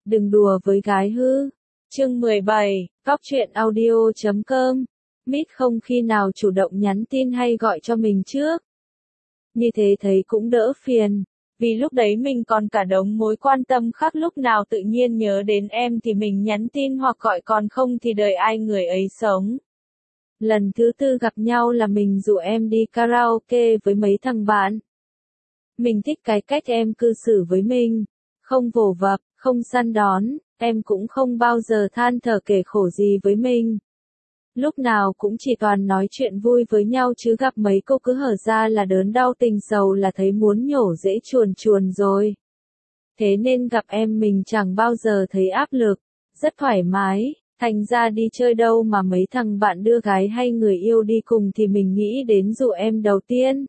Đừng đùa với gái hư. Chương 17, Góc truyện audio.com. Mít không khi nào chủ động nhắn tin hay gọi cho mình trước. Như thế thấy cũng đỡ phiền. Vì lúc đấy mình còn cả đống mối quan tâm khác, lúc nào tự nhiên nhớ đến em thì mình nhắn tin hoặc gọi, còn không thì đợi ai người ấy sống. Lần thứ tư gặp nhau là mình rủ em đi karaoke với mấy thằng bạn. Mình thích cái cách em cư xử với mình. Không vồ vập, không săn đón, em cũng không bao giờ than thở kể khổ gì với mình. Lúc nào cũng chỉ toàn nói chuyện vui với nhau, chứ gặp mấy cô cứ hở ra là đớn đau tình sầu là thấy muốn nhổ rễ chuồn chuồn rồi. Thế nên gặp em mình chẳng bao giờ thấy áp lực, rất thoải mái, thành ra đi chơi đâu mà mấy thằng bạn đưa gái hay người yêu đi cùng thì mình nghĩ đến dụ em đầu tiên.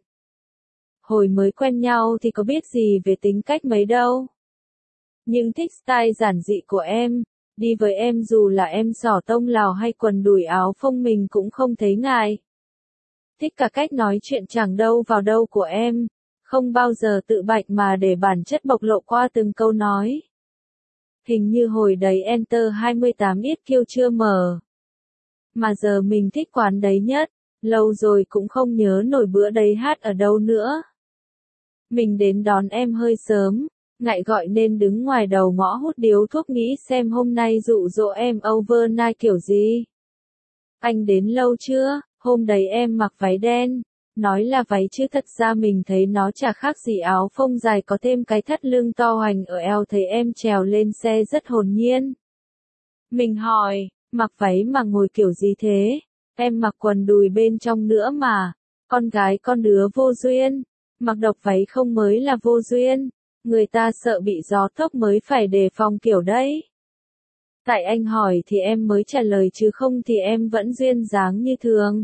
Hồi mới quen nhau thì có biết gì về tính cách mấy đâu. Nhưng thích style giản dị của em, đi với em dù là em xỏ tông Lào hay quần đùi áo phông mình cũng không thấy ngại. Thích cả cách nói chuyện chẳng đâu vào đâu của em, không bao giờ tự bạch mà để bản chất bộc lộ qua từng câu nói. Hình như hồi đấy Enter 28 ít kiêu chưa mở. Mà giờ mình thích quán đấy nhất, lâu rồi cũng không nhớ nổi bữa đấy hát ở đâu nữa. Mình đến đón em hơi sớm, ngại gọi nên đứng ngoài đầu ngõ hút điếu thuốc nghĩ xem hôm nay dụ dỗ em overnight kiểu gì. Anh đến lâu chưa? Hôm đấy em mặc váy đen. Nói là váy chứ thật ra mình thấy nó chả khác gì áo phông dài có thêm cái thắt lưng to hoành ở eo, thấy em trèo lên xe rất hồn nhiên. Mình hỏi, mặc váy mà ngồi kiểu gì thế? Em mặc quần đùi bên trong nữa mà. Con gái con đứa vô duyên. Mặc độc váy không mới là vô duyên. Người ta sợ bị gió thốc mới phải đề phòng kiểu đấy. Tại anh hỏi thì em mới trả lời, chứ không thì em vẫn duyên dáng như thường.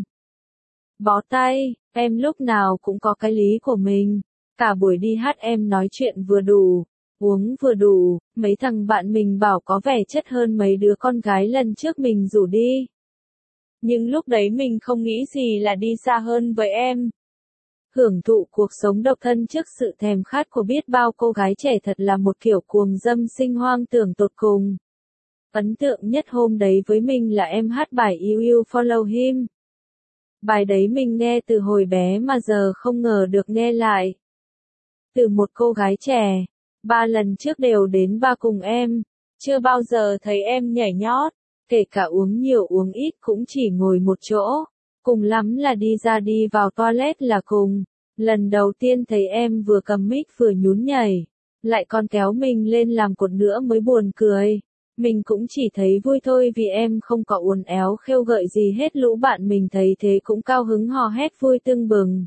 Bó tay, em lúc nào cũng có cái lý của mình. Cả buổi đi hát em nói chuyện vừa đủ, uống vừa đủ, mấy thằng bạn mình bảo có vẻ chất hơn mấy đứa con gái lần trước mình rủ đi. Nhưng lúc đấy mình không nghĩ gì là đi xa hơn với em. Hưởng thụ cuộc sống độc thân trước sự thèm khát của biết bao cô gái trẻ thật là một kiểu cuồng dâm sinh hoang tưởng tột cùng. Ấn tượng nhất hôm đấy với mình là em hát bài You You Follow Him. Bài đấy mình nghe từ hồi bé mà giờ không ngờ được nghe lại. Từ một cô gái trẻ, 3 lần trước đều đến ba cùng em, chưa bao giờ thấy em nhảy nhót, kể cả uống nhiều uống ít cũng chỉ ngồi một chỗ, cùng lắm là đi ra đi vào toilet là cùng. Lần đầu tiên thấy em vừa cầm mic vừa nhún nhảy, lại còn kéo mình lên làm cột nữa mới buồn cười. Mình cũng chỉ thấy vui thôi vì em không có uốn éo khêu gợi gì hết, lũ bạn mình thấy thế cũng cao hứng hò hét vui tưng bừng.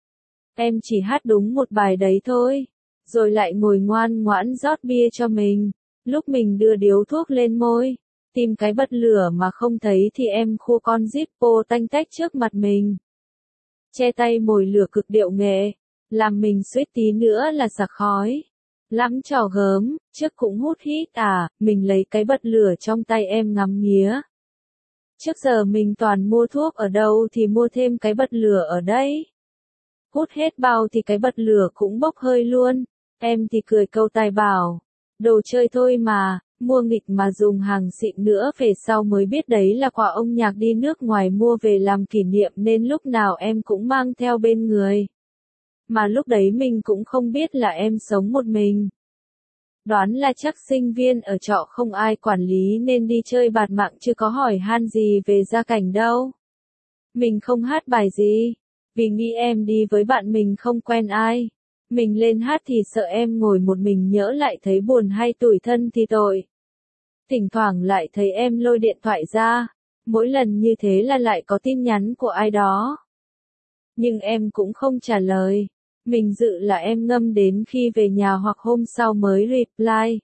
Em chỉ hát đúng một bài đấy thôi, rồi lại ngồi ngoan ngoãn rót bia cho mình. Lúc mình đưa điếu thuốc lên môi, tìm cái bật lửa mà không thấy thì em khua con Zippo tanh tách trước mặt mình. Che tay mồi lửa cực điệu nghệ, làm mình suýt tí nữa là sặc khói. Lắm trò gớm, trước cũng hút hít à, mình lấy cái bật lửa trong tay em ngắm nghía. Trước giờ mình toàn mua thuốc ở đâu thì mua thêm cái bật lửa ở đây. Hút hết bao thì cái bật lửa cũng bốc hơi luôn. Em thì cười câu tài bảo, đồ chơi thôi mà, mua nghịch mà dùng hàng xịn nữa, về sau mới biết đấy là quà ông nhạc đi nước ngoài mua về làm kỷ niệm nên lúc nào em cũng mang theo bên người. Mà lúc đấy mình cũng không biết là em sống một mình. Đoán là chắc sinh viên ở trọ không ai quản lý nên đi chơi bạt mạng chứ có hỏi han gì về gia cảnh đâu. Mình không hát bài gì, vì nghĩ em đi với bạn mình không quen ai. Mình lên hát thì sợ em ngồi một mình nhỡ lại thấy buồn hay tủi thân thì tội. Thỉnh thoảng lại thấy em lôi điện thoại ra, mỗi lần như thế là lại có tin nhắn của ai đó. Nhưng em cũng không trả lời. Mình dự là em ngâm đến khi về nhà hoặc hôm sau mới reply.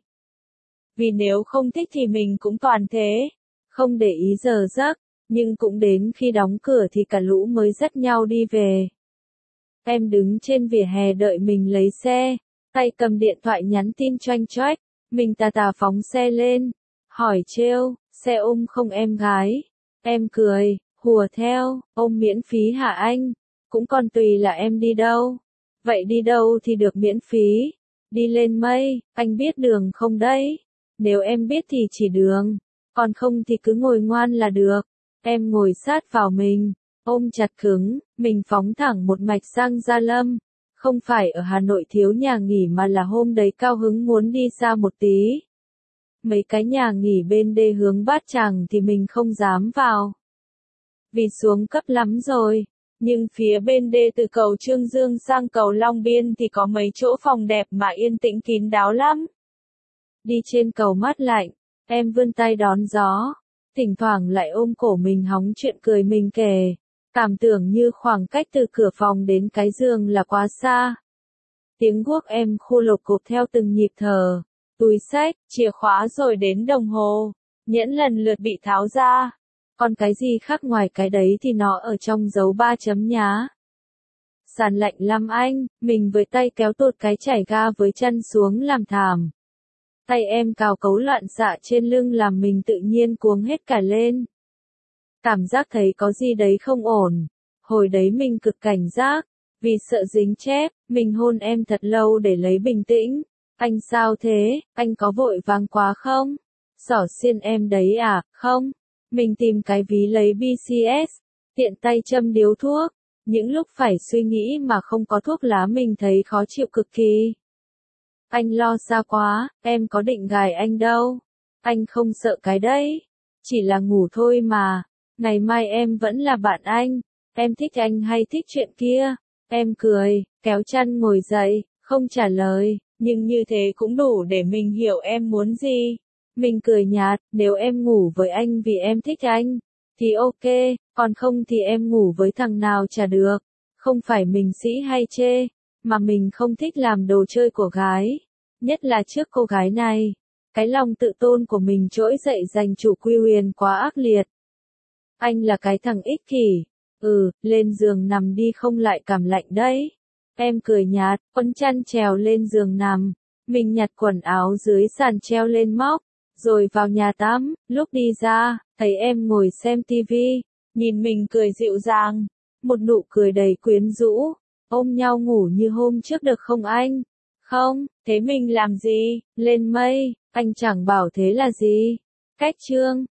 Vì nếu không thích thì mình cũng toàn thế, không để ý giờ giấc, nhưng cũng đến khi đóng cửa thì cả lũ mới dắt nhau đi về. Em đứng trên vỉa hè đợi mình lấy xe, tay cầm điện thoại nhắn tin choanh choách, mình tà tà phóng xe lên, hỏi trêu, xe ôm không em gái? Em cười, hùa theo, ôm miễn phí hả anh? Cũng còn tùy là em đi đâu. Vậy đi đâu thì được miễn phí? Đi lên mây, anh biết đường không đấy? Nếu em biết thì chỉ đường, còn không thì cứ ngồi ngoan là được. Em ngồi sát vào mình, ôm chặt cứng, mình phóng thẳng một mạch sang Gia Lâm. Không phải ở Hà Nội thiếu nhà nghỉ mà là hôm đấy cao hứng muốn đi xa một tí. Mấy cái nhà nghỉ bên đê hướng Bát Tràng thì mình không dám vào. Vì xuống cấp lắm rồi. Nhưng phía bên đê từ cầu Trương Dương sang cầu Long Biên thì có mấy chỗ phòng đẹp mà yên tĩnh kín đáo lắm. Đi trên cầu mát lạnh, em vươn tay đón gió, thỉnh thoảng lại ôm cổ mình hóng chuyện cười mình kể. Cảm tưởng như khoảng cách từ cửa phòng đến cái giường là quá xa. Tiếng guốc em khô lột cộp theo từng nhịp thở. Túi xách, chìa khóa rồi đến đồng hồ. Nhẫn lần lượt bị tháo ra. Còn cái gì khác ngoài cái đấy thì nó ở trong dấu 3 chấm nhá. Sàn lạnh lắm anh, mình với tay kéo tụt cái chải ga với chân xuống làm thảm. Tay em cào cấu loạn xạ trên lưng làm mình tự nhiên cuống hết cả lên. Cảm giác thấy có gì đấy không ổn. Hồi đấy mình cực cảnh giác. Vì sợ dính chép, mình hôn em thật lâu để lấy bình tĩnh. Anh sao thế, anh có vội vàng quá không? Xỏ xiên em đấy à, không? Mình tìm cái ví lấy BCS, tiện tay châm điếu thuốc. Những lúc phải suy nghĩ mà không có thuốc lá mình thấy khó chịu cực kỳ. Anh lo xa quá, em có định gài anh đâu. Anh không sợ cái đấy. Chỉ là ngủ thôi mà. Ngày mai em vẫn là bạn anh. Em thích anh hay thích chuyện kia? Em cười, kéo chăn ngồi dậy, không trả lời. Nhưng như thế cũng đủ để mình hiểu em muốn gì. Mình cười nhạt, nếu em ngủ với anh vì em thích anh, thì ok, còn không thì em ngủ với thằng nào chả được. Không phải mình sĩ hay chê, mà mình không thích làm đồ chơi của gái. Nhất là trước cô gái này. Cái lòng tự tôn của mình trỗi dậy giành chủ quy quyền quá ác liệt. Anh là cái thằng ích kỷ. Lên giường nằm đi không lại cảm lạnh đấy. Em cười nhạt, quấn chăn trèo lên giường nằm. Mình nhặt quần áo dưới sàn treo lên móc, rồi vào nhà tắm. Lúc đi ra, thấy em ngồi xem tivi, nhìn mình cười dịu dàng. Một nụ cười đầy quyến rũ. Ôm nhau ngủ như hôm trước được không anh? Không, thế mình làm gì? Lên mây, anh chẳng bảo thế là gì. Cách chương